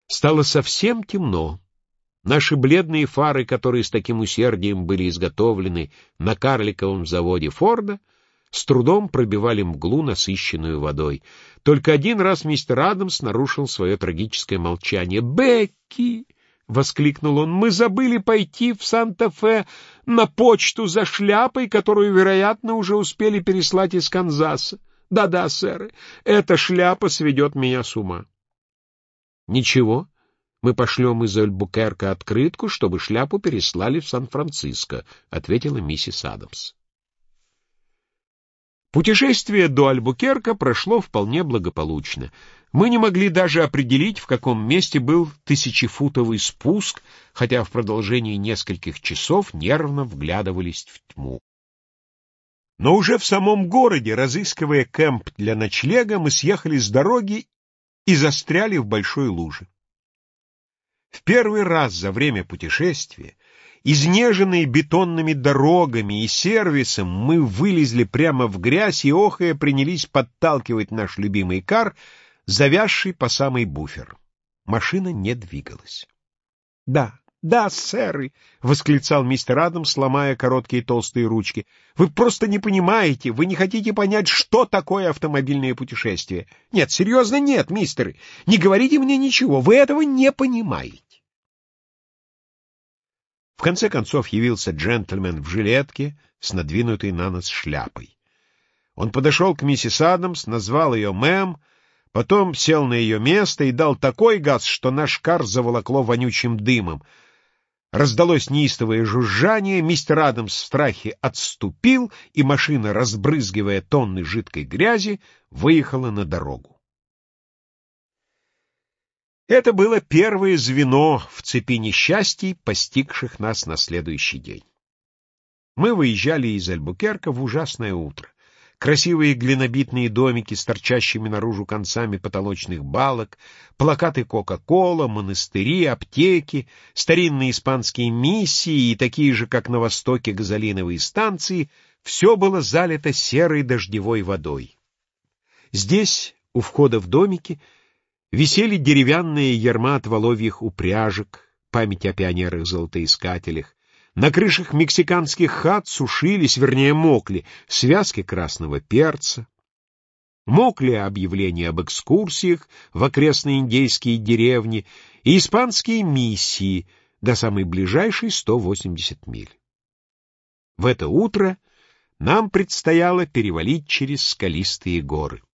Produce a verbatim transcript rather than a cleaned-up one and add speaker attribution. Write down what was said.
Speaker 1: Стало совсем темно. Наши бледные фары, которые с таким усердием были изготовлены на карликовом заводе Форда, с трудом пробивали мглу, насыщенную водой. Только один раз мистер Адамс нарушил свое трагическое молчание. «Бекки!» — воскликнул он. «Мы забыли пойти в Санта-Фе на почту за шляпой, которую, вероятно, уже успели переслать из Канзаса. Да-да, сэр, эта шляпа сведет меня с ума». «Ничего, мы пошлем из Альбукерка открытку, чтобы шляпу переслали в Сан-Франциско», — ответила миссис Адамс. Путешествие до Альбукерка прошло вполне благополучно. Мы не могли даже определить, в каком месте был тысячефутовый спуск, хотя в продолжении нескольких часов нервно вглядывались в тьму. Но уже в самом городе, разыскивая кемп для ночлега, мы съехали с дороги и застряли в большой луже. В первый раз за время путешествия, изнеженные бетонными дорогами и сервисом, мы вылезли прямо в грязь и, охая, принялись подталкивать наш любимый кар, завязший по самый буфер. Машина не двигалась. — Да, да, сэры! — восклицал мистер Адамс, ломая короткие толстые ручки. — Вы просто не понимаете, вы не хотите понять, что такое автомобильное путешествие. Нет, серьезно, нет, мистеры, не говорите мне ничего, вы этого не понимаете. В конце концов явился джентльмен в жилетке с надвинутой на нос шляпой. Он подошел к миссис Адамс, назвал ее мэм, потом сел на ее место и дал такой газ, что наш кар заволокло вонючим дымом. Раздалось неистовое жужжание, мистер Адамс в страхе отступил, и машина, разбрызгивая тонны жидкой грязи, выехала на дорогу. Это было первое звено в цепи несчастий, постигших нас на следующий день. Мы выезжали из Альбукерка в ужасное утро. Красивые глинобитные домики с торчащими наружу концами потолочных балок, плакаты Кока-Кола, монастыри, аптеки, старинные испанские миссии и такие же, как на востоке, газолиновые станции — все было залито серой дождевой водой. Здесь, у входа в домики, висели деревянные ярма от воловьих упряжек, память о пионерах-золотоискателях. На крышах мексиканских хат сушились, вернее, мокли, связки красного перца. Мокли объявления об экскурсиях в окрестные индейские деревни и испанские миссии до самой ближайшей сто восемьдесят миль. В это утро нам предстояло перевалить через скалистые горы.